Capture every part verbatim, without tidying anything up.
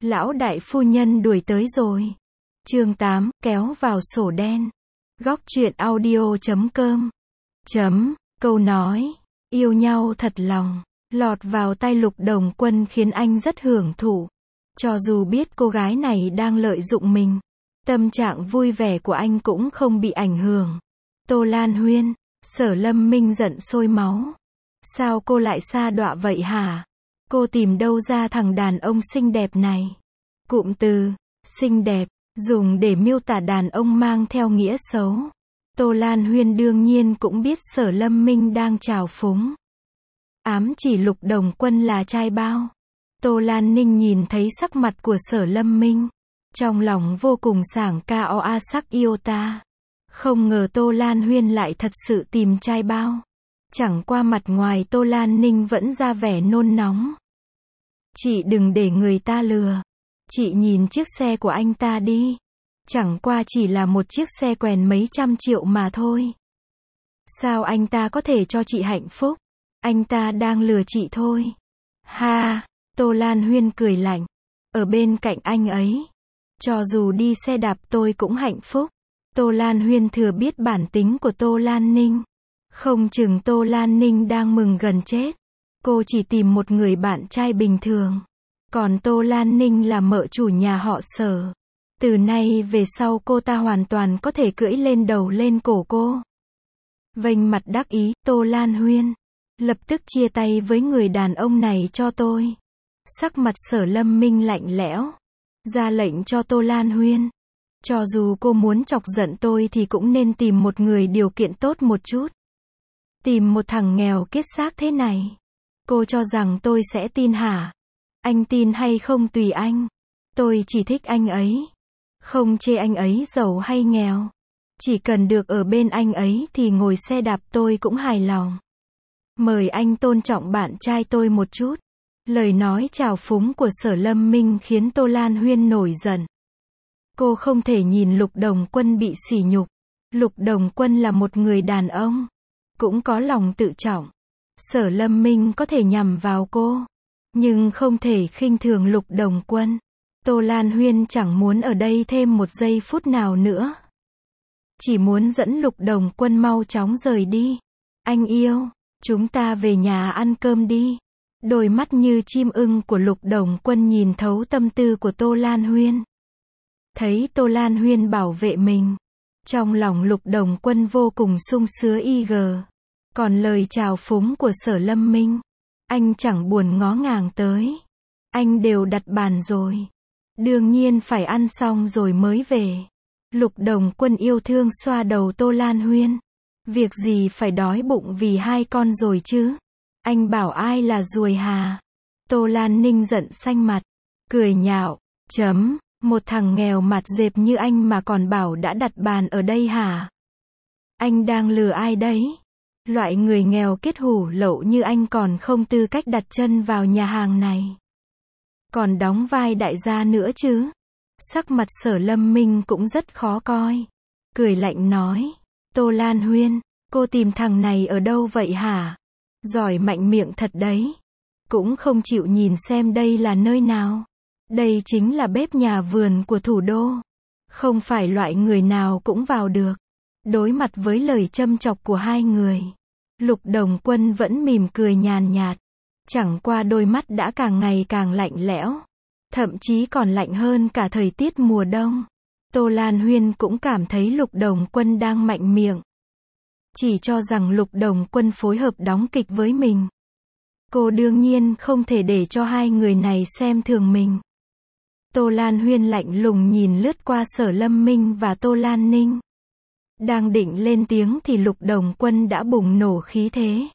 Lão đại phu nhân đuổi tới rồi. Chương tám, kéo vào sổ đen. Góc truyện audio chấm com. Chấm, câu nói, yêu nhau thật lòng, lọt vào tai Lục Đồng Quân khiến anh rất hưởng thụ. Cho dù biết cô gái này đang lợi dụng mình, tâm trạng vui vẻ của anh cũng không bị ảnh hưởng. Tô Lan Huyên, Sở Lâm Minh giận sôi máu. Sao cô lại sa đọa vậy hả? Cô tìm đâu ra thằng đàn ông xinh đẹp này? Cụm từ, xinh đẹp, dùng để miêu tả đàn ông mang theo nghĩa xấu. Tô Lan Huyên đương nhiên cũng biết Sở Lâm Minh đang trào phúng. Ám chỉ Lục Đồng Quân là trai bao. Tô Lan Ninh nhìn thấy sắc mặt của Sở Lâm Minh, trong lòng vô cùng sảng ca o a sắc yêu ta. Không ngờ Tô Lan Huyên lại thật sự tìm trai bao. Chẳng qua mặt ngoài Tô Lan Ninh vẫn ra vẻ nôn nóng. Chị đừng để người ta lừa. Chị nhìn chiếc xe của anh ta đi. Chẳng qua chỉ là một chiếc xe quèn mấy trăm triệu mà thôi. Sao anh ta có thể cho chị hạnh phúc? Anh ta đang lừa chị thôi. Ha, Tô Lan Huyên cười lạnh. Ở bên cạnh anh ấy, cho dù đi xe đạp tôi cũng hạnh phúc. Tô Lan Huyên thừa biết bản tính của Tô Lan Ninh. Không chừng Tô Lan Ninh đang mừng gần chết. Cô chỉ tìm một người bạn trai bình thường. Còn Tô Lan Ninh là mợ chủ nhà họ Sở. Từ nay về sau cô ta hoàn toàn có thể cưỡi lên đầu lên cổ cô. Vênh mặt đắc ý, Tô Lan Huyên, lập tức chia tay với người đàn ông này cho tôi. Sắc mặt Sở Lâm Minh lạnh lẽo, ra lệnh cho Tô Lan Huyên. Cho dù cô muốn chọc giận tôi thì cũng nên tìm một người điều kiện tốt một chút. Tìm một thằng nghèo kiết xác thế này. Cô cho rằng tôi sẽ tin hả? Anh tin hay không tùy anh. Tôi chỉ thích anh ấy. Không chê anh ấy giàu hay nghèo. Chỉ cần được ở bên anh ấy thì ngồi xe đạp tôi cũng hài lòng. Mời anh tôn trọng bạn trai tôi một chút. Lời nói trào phúng của Sở Lâm Minh khiến Tô Lan Huyên nổi giận. Cô không thể nhìn Lục Đồng Quân bị sỉ nhục. Lục Đồng Quân là một người đàn ông, cũng có lòng tự trọng. Sở Lâm Minh có thể nhằm vào cô, nhưng không thể khinh thường Lục Đồng Quân. Tô Lan Huyên chẳng muốn ở đây thêm một giây phút nào nữa. Chỉ muốn dẫn Lục Đồng Quân mau chóng rời đi. Anh yêu, chúng ta về nhà ăn cơm đi. Đôi mắt như chim ưng của Lục Đồng Quân nhìn thấu tâm tư của Tô Lan Huyên. Thấy Tô Lan Huyên bảo vệ mình, trong lòng Lục Đồng Quân vô cùng sung sướng y gờ. Còn lời chào phúng của Sở Lâm Minh, anh chẳng buồn ngó ngàng tới. Anh đều đặt bàn rồi. Đương nhiên phải ăn xong rồi mới về. Lục Đồng Quân yêu thương xoa đầu Tô Lan Huyên. Việc gì phải đói bụng vì hai con rồi chứ? Anh bảo ai là ruồi hà? Tô Lan Ninh giận xanh mặt, cười nhạo, chấm, một thằng nghèo mặt dẹp như anh mà còn bảo đã đặt bàn ở đây hả? Anh đang lừa ai đấy? Loại người nghèo kết hủ lậu như anh còn không tư cách đặt chân vào nhà hàng này. Còn đóng vai đại gia nữa chứ? Sắc mặt Sở Lâm Minh cũng rất khó coi. Cười lạnh nói, Tô Lan Huyên, cô tìm thằng này ở đâu vậy hả? Giỏi mạnh miệng thật đấy. Cũng không chịu nhìn xem đây là nơi nào. Đây chính là bếp nhà vườn của thủ đô. Không phải loại người nào cũng vào được. Đối mặt với lời châm chọc của hai người, Lục Đồng Quân vẫn mỉm cười nhàn nhạt. Chẳng qua đôi mắt đã càng ngày càng lạnh lẽo. Thậm chí còn lạnh hơn cả thời tiết mùa đông. Tô Lan Huyên cũng cảm thấy Lục Đồng Quân đang mạnh miệng. Chỉ cho rằng Lục Đồng Quân phối hợp đóng kịch với mình. Cô đương nhiên không thể để cho hai người này xem thường mình. Tô Lan Huyên lạnh lùng nhìn lướt qua Sở Lâm Minh và Tô Lan Ninh. Đang định lên tiếng thì Lục Đồng Quân đã bùng nổ khí thế.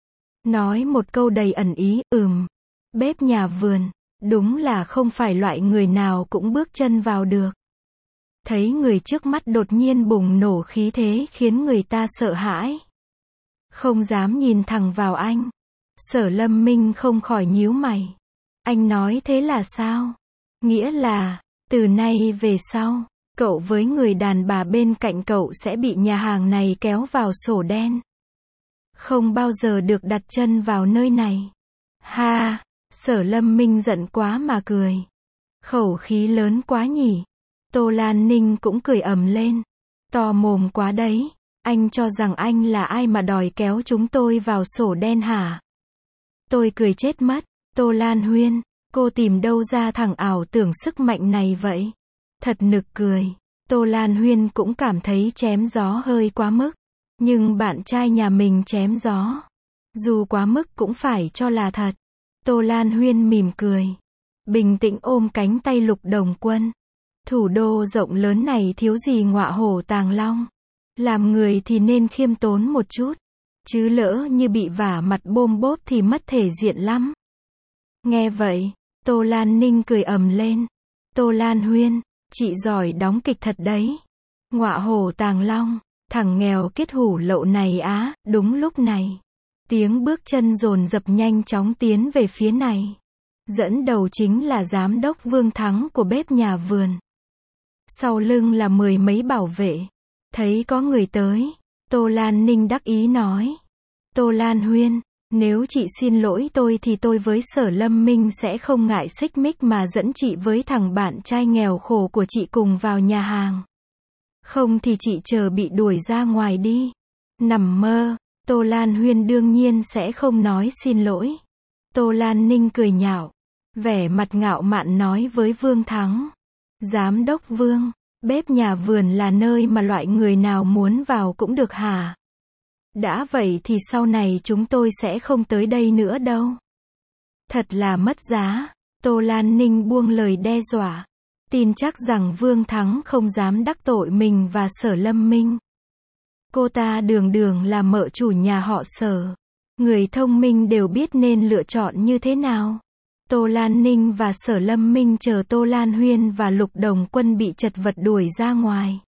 Nói một câu đầy ẩn ý, ừm, bếp nhà vườn, đúng là không phải loại người nào cũng bước chân vào được. Thấy người trước mắt đột nhiên bùng nổ khí thế khiến người ta sợ hãi. Không dám nhìn thẳng vào anh. Sở Lâm Minh không khỏi nhíu mày. Anh nói thế là sao? Nghĩa là, từ nay về sau, cậu với người đàn bà bên cạnh cậu sẽ bị nhà hàng này kéo vào sổ đen. Không bao giờ được đặt chân vào nơi này. Ha, Sở Lâm Minh giận quá mà cười. Khẩu khí lớn quá nhỉ. Tô Lan Ninh cũng cười ầm lên. To mồm quá đấy. Anh cho rằng anh là ai mà đòi kéo chúng tôi vào sổ đen hả? Tôi cười chết mất. Tô Lan Huyên, cô tìm đâu ra thằng ảo tưởng sức mạnh này vậy? Thật nực cười. Tô Lan Huyên cũng cảm thấy chém gió hơi quá mức. Nhưng bạn trai nhà mình chém gió, dù quá mức cũng phải cho là thật. Tô Lan Huyên mỉm cười, bình tĩnh ôm cánh tay Lục Đồng Quân. Thủ đô rộng lớn này thiếu gì ngọa hổ tàng long. Làm người thì nên khiêm tốn một chút. Chứ lỡ như bị vả mặt bôm bốp thì mất thể diện lắm. Nghe vậy, Tô Lan Ninh cười ầm lên. Tô Lan Huyên, chị giỏi đóng kịch thật đấy. Ngọa hổ tàng long, thằng nghèo kiết hủ lậu này á. Đúng lúc này, tiếng bước chân dồn dập nhanh chóng tiến về phía này. Dẫn đầu chính là giám đốc Vương Thắng của bếp nhà vườn. Sau lưng là mười mấy bảo vệ. Thấy có người tới, Tô Lan Ninh đắc ý nói. Tô Lan Huyên, nếu chị xin lỗi tôi thì tôi với Sở Lâm Minh sẽ không ngại xích mích mà dẫn chị với thằng bạn trai nghèo khổ của chị cùng vào nhà hàng. Không thì chị chờ bị đuổi ra ngoài đi. Nằm mơ, Tô Lan Huyên đương nhiên sẽ không nói xin lỗi. Tô Lan Ninh cười nhạo, vẻ mặt ngạo mạn nói với Vương Thắng. Giám đốc Vương, bếp nhà vườn là nơi mà loại người nào muốn vào cũng được hả? Đã vậy thì sau này chúng tôi sẽ không tới đây nữa đâu. Thật là mất giá. Tô Lan Ninh buông lời đe dọa. Tin chắc rằng Vương Thắng không dám đắc tội mình và Sở Lâm Minh. Cô ta đường đường là mợ chủ nhà họ Sở. Người thông minh đều biết nên lựa chọn như thế nào. Tô Lan Ninh và Sở Lâm Minh chờ Tô Lan Huyên và Lục Đồng Quân bị chật vật đuổi ra ngoài.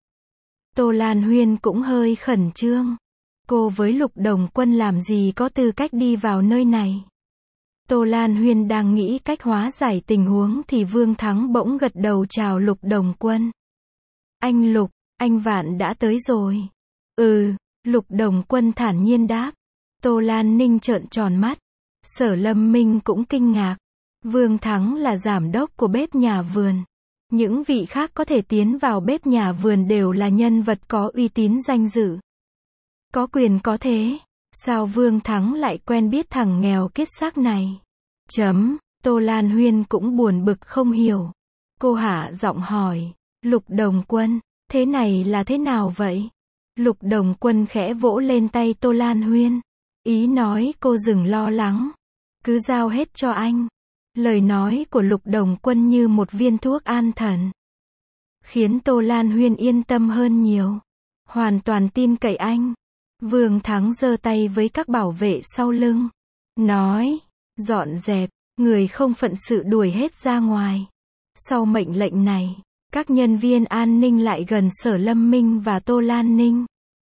Tô Lan Huyên cũng hơi khẩn trương. Cô với Lục Đồng Quân làm gì có tư cách đi vào nơi này. Tô Lan Huyên đang nghĩ cách hóa giải tình huống thì Vương Thắng bỗng gật đầu chào Lục Đồng Quân. Anh Lục, anh Vạn đã tới rồi. Ừ, Lục Đồng Quân thản nhiên đáp. Tô Lan Ninh trợn tròn mắt. Sở Lâm Minh cũng kinh ngạc. Vương Thắng là giám đốc của bếp nhà vườn. Những vị khác có thể tiến vào bếp nhà vườn đều là nhân vật có uy tín danh dự. Có quyền có thế. Sao Vương Thắng lại quen biết thằng nghèo kiết xác này? Chấm, Tô Lan Huyên cũng buồn bực không hiểu. Cô hạ giọng hỏi, Lục Đồng Quân, thế này là thế nào vậy? Lục Đồng Quân khẽ vỗ lên tay Tô Lan Huyên. Ý nói cô đừng lo lắng. Cứ giao hết cho anh. Lời nói của Lục Đồng Quân như một viên thuốc an thần. Khiến Tô Lan Huyên yên tâm hơn nhiều. Hoàn toàn tin cậy anh. Vương Thắng giơ tay với các bảo vệ sau lưng. Nói, dọn dẹp, người không phận sự đuổi hết ra ngoài. Sau mệnh lệnh này, các nhân viên an ninh lại gần Sở Lâm Minh và Tô Lan Ninh.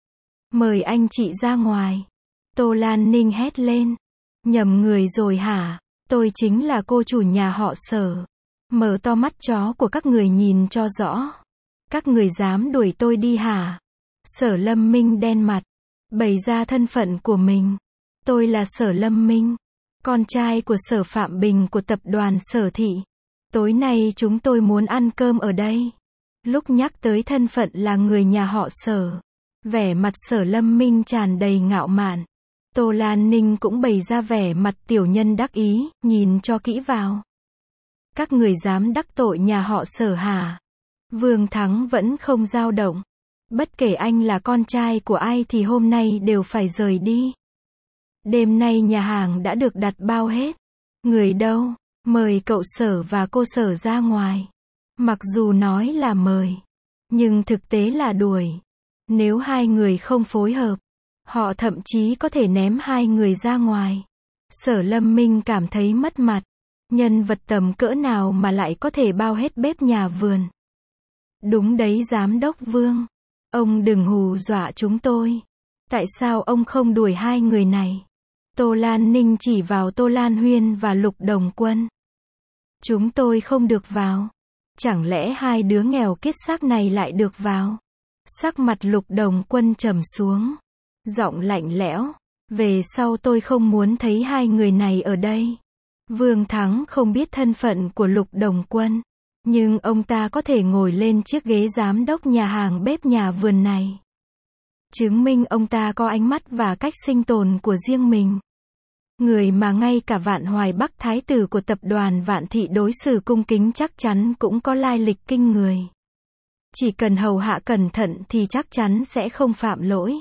Mời anh chị ra ngoài. Tô Lan Ninh hét lên. Nhầm người rồi hả? Tôi chính là cô chủ nhà họ Sở. Mở to mắt chó của các người nhìn cho rõ. Các người dám đuổi tôi đi hả? Sở Lâm Minh đen mặt, bày ra thân phận của mình. Tôi là Sở Lâm Minh, con trai của Sở Phạm Bình của tập đoàn Sở Thị. Tối nay chúng tôi muốn ăn cơm ở đây. Lúc nhắc tới thân phận là người nhà họ Sở, vẻ mặt Sở Lâm Minh tràn đầy ngạo mạn. Tô Lan Ninh cũng bày ra vẻ mặt tiểu nhân đắc ý, nhìn cho kỹ vào. Các người dám đắc tội nhà họ Sở hả? Vương Thắng vẫn không dao động. Bất kể anh là con trai của ai thì hôm nay đều phải rời đi. Đêm nay nhà hàng đã được đặt bao hết. Người đâu? Mời cậu Sở và cô Sở ra ngoài. Mặc dù nói là mời, nhưng thực tế là đuổi. Nếu hai người không phối hợp, họ thậm chí có thể ném hai người ra ngoài. Sở Lâm Minh cảm thấy mất mặt. Nhân vật tầm cỡ nào mà lại có thể bao hết bếp nhà vườn. Đúng đấy giám đốc Vương. Ông đừng hù dọa chúng tôi. Tại sao ông không đuổi hai người này? Tô Lan Ninh chỉ vào Tô Lan Huyên và Lục Đồng Quân. Chúng tôi không được vào. Chẳng lẽ hai đứa nghèo kiết xác này lại được vào? Sắc mặt Lục Đồng Quân trầm xuống. Giọng lạnh lẽo. Về sau tôi không muốn thấy hai người này ở đây. Vương Thắng không biết thân phận của Lục Đồng Quân. Nhưng ông ta có thể ngồi lên chiếc ghế giám đốc nhà hàng bếp nhà vườn này. Chứng minh ông ta có ánh mắt và cách sinh tồn của riêng mình. Người mà ngay cả Vạn Hoài Bắc thái tử của tập đoàn Vạn Thị đối xử cung kính chắc chắn cũng có lai lịch kinh người. Chỉ cần hầu hạ cẩn thận thì chắc chắn sẽ không phạm lỗi.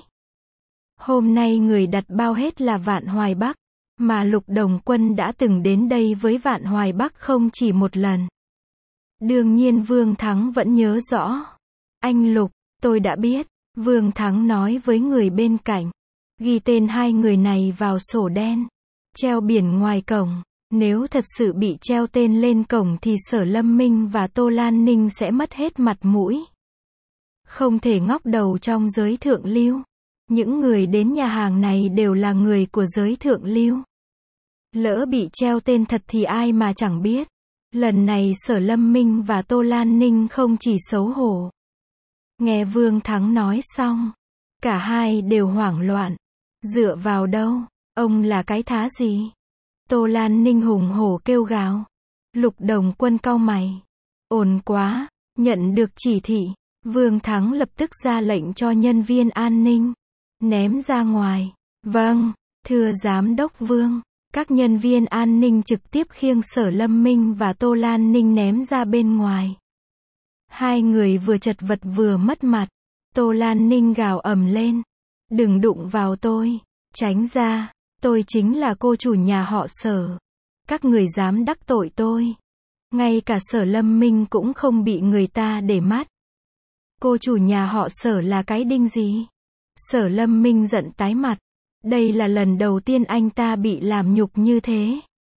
Hôm nay người đặt bao hết là Vạn Hoài Bắc, mà Lục Đồng Quân đã từng đến đây với Vạn Hoài Bắc không chỉ một lần. Đương nhiên Vương Thắng vẫn nhớ rõ. Anh Lục, tôi đã biết, Vương Thắng nói với người bên cạnh. Ghi tên hai người này vào sổ đen. Treo biển ngoài cổng. Nếu thật sự bị treo tên lên cổng thì Sở Lâm Minh và Tô Lan Ninh sẽ mất hết mặt mũi. Không thể ngóc đầu trong giới thượng lưu. Những người đến nhà hàng này đều là người của giới thượng lưu. Lỡ bị treo tên thật thì ai mà chẳng biết. Lần này Sở Lâm Minh và Tô Lan Ninh không chỉ xấu hổ. Nghe Vương Thắng nói xong, cả hai đều hoảng loạn. Dựa vào đâu? Ông là cái thá gì? Tô Lan Ninh hùng hổ kêu gào. Lục Đồng Quân cau mày. Ồn quá, nhận được chỉ thị, Vương Thắng lập tức ra lệnh cho nhân viên an ninh. Ném ra ngoài. Vâng, thưa Giám đốc Vương. Các nhân viên an ninh trực tiếp khiêng Sở Lâm Minh và Tô Lan Ninh ném ra bên ngoài. Hai người vừa chật vật vừa mất mặt. Tô Lan Ninh gào ầm lên. Đừng đụng vào tôi. Tránh ra. Tôi chính là cô chủ nhà họ Sở. Các người dám đắc tội tôi. Ngay cả Sở Lâm Minh cũng không bị người ta để mắt. Cô chủ nhà họ Sở là cái đinh gì? Sở Lâm Minh giận tái mặt. Đây là lần đầu tiên anh ta bị làm nhục như thế.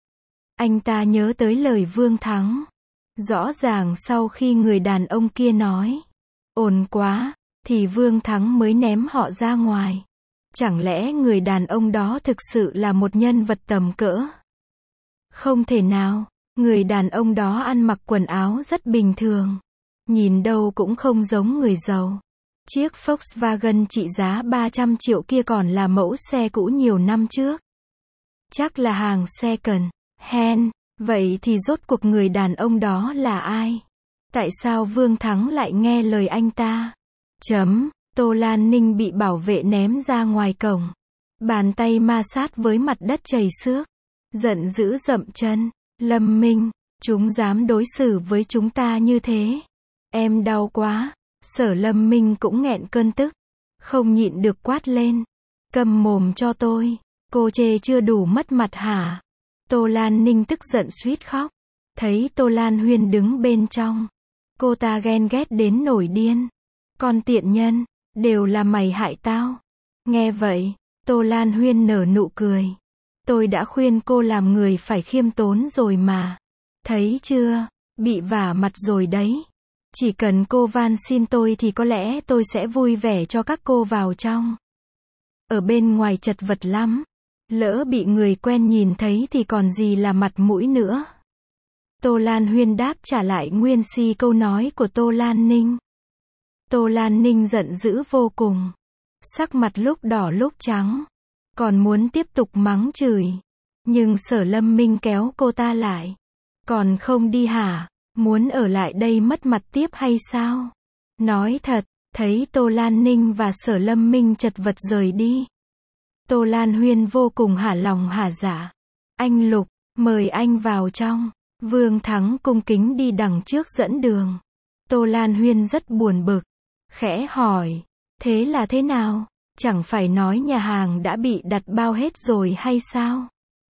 Anh ta nhớ tới lời Vương Thắng. Rõ ràng sau khi người đàn ông kia nói ồn quá, thì Vương Thắng mới ném họ ra ngoài. Chẳng lẽ người đàn ông đó thực sự là một nhân vật tầm cỡ? Không thể nào, người đàn ông đó ăn mặc quần áo rất bình thường. Nhìn đâu cũng không giống người giàu. Chiếc Volkswagen trị giá ba trăm triệu kia còn là mẫu xe cũ nhiều năm trước. Chắc là hàng second hand. Vậy thì rốt cuộc người đàn ông đó là ai? Tại sao Vương Thắng lại nghe lời anh ta? Chấm. Tô Lan Ninh bị bảo vệ ném ra ngoài cổng. Bàn tay ma sát với mặt đất chảy xước. Giận dữ dậm chân. Lâm Minh, chúng dám đối xử với chúng ta như thế. Em đau quá. Sở Lâm Minh cũng nghẹn cơn tức. Không nhịn được quát lên. Câm mồm cho tôi. Cô chê chưa đủ mất mặt hả? Tô Lan Ninh tức giận suýt khóc. Thấy Tô Lan Huyên đứng bên trong. Cô ta ghen ghét đến nổi điên. Con tiện nhân, đều là mày hại tao. Nghe vậy, Tô Lan Huyên nở nụ cười. Tôi đã khuyên cô làm người phải khiêm tốn rồi mà. Thấy chưa, bị vả mặt rồi đấy. Chỉ cần cô van xin tôi thì có lẽ tôi sẽ vui vẻ cho các cô vào trong. Ở bên ngoài chật vật lắm. Lỡ bị người quen nhìn thấy thì còn gì là mặt mũi nữa. Tô Lan Huyên đáp trả lại nguyên si câu nói của Tô Lan Ninh. Tô Lan Ninh giận dữ vô cùng. Sắc mặt lúc đỏ lúc trắng. Còn muốn tiếp tục mắng chửi. Nhưng Sở Lâm Minh kéo cô ta lại. Còn không đi hả? Muốn ở lại đây mất mặt tiếp hay sao? Nói thật, thấy Tô Lan Ninh và Sở Lâm Minh chật vật rời đi. Tô Lan Huyên vô cùng hả lòng hả dạ. Anh Lục, mời anh vào trong. Vương Thắng cung kính đi đằng trước dẫn đường. Tô Lan Huyên rất buồn bực. Khẽ hỏi, thế là thế nào? Chẳng phải nói nhà hàng đã bị đặt bao hết rồi hay sao?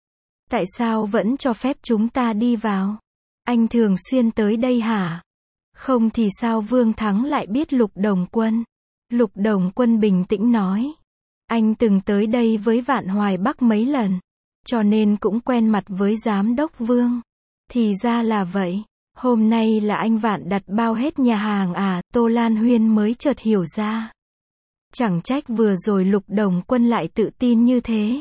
Tại sao vẫn cho phép chúng ta đi vào? Anh thường xuyên tới đây hả? Không thì sao Vương Thắng lại biết Lục Đồng Quân? Lục Đồng Quân bình tĩnh nói. Anh từng tới đây với Vạn Hoài Bắc mấy lần. Cho nên cũng quen mặt với Giám đốc Vương. Thì ra là vậy. Hôm nay là anh Vạn đặt bao hết nhà hàng à? Tô Lan Huyên mới chợt hiểu ra. Chẳng trách vừa rồi Lục Đồng Quân lại tự tin như thế.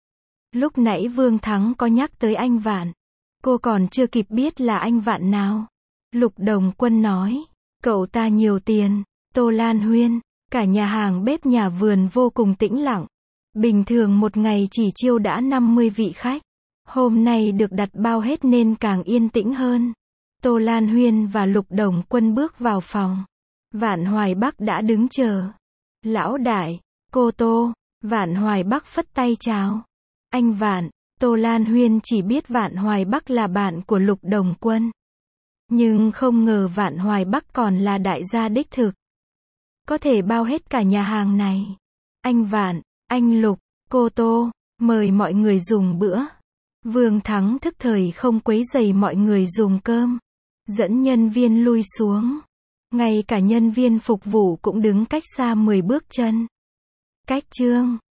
Lúc nãy Vương Thắng có nhắc tới anh Vạn. Cô còn chưa kịp biết là anh Vạn nào. Lục Đồng Quân nói. Cậu ta nhiều tiền. Tô Lan Huyên. Cả nhà hàng bếp nhà vườn vô cùng tĩnh lặng. Bình thường một ngày chỉ chiêu đã năm mươi vị khách. Hôm nay được đặt bao hết nên càng yên tĩnh hơn. Tô Lan Huyên và Lục Đồng Quân bước vào phòng. Vạn Hoài Bắc đã đứng chờ. Lão đại, cô Tô. Vạn Hoài Bắc phất tay chào. Anh Vạn. Tô Lan Huyên chỉ biết Vạn Hoài Bắc là bạn của Lục Đồng Quân. Nhưng không ngờ Vạn Hoài Bắc còn là đại gia đích thực. Có thể bao hết cả nhà hàng này. Anh Vạn, anh Lục, cô Tô, mời mọi người dùng bữa. Vương Thắng thức thời không quấy rầy mọi người dùng cơm. Dẫn nhân viên lui xuống. Ngay cả nhân viên phục vụ cũng đứng cách xa mười bước chân. Cách chương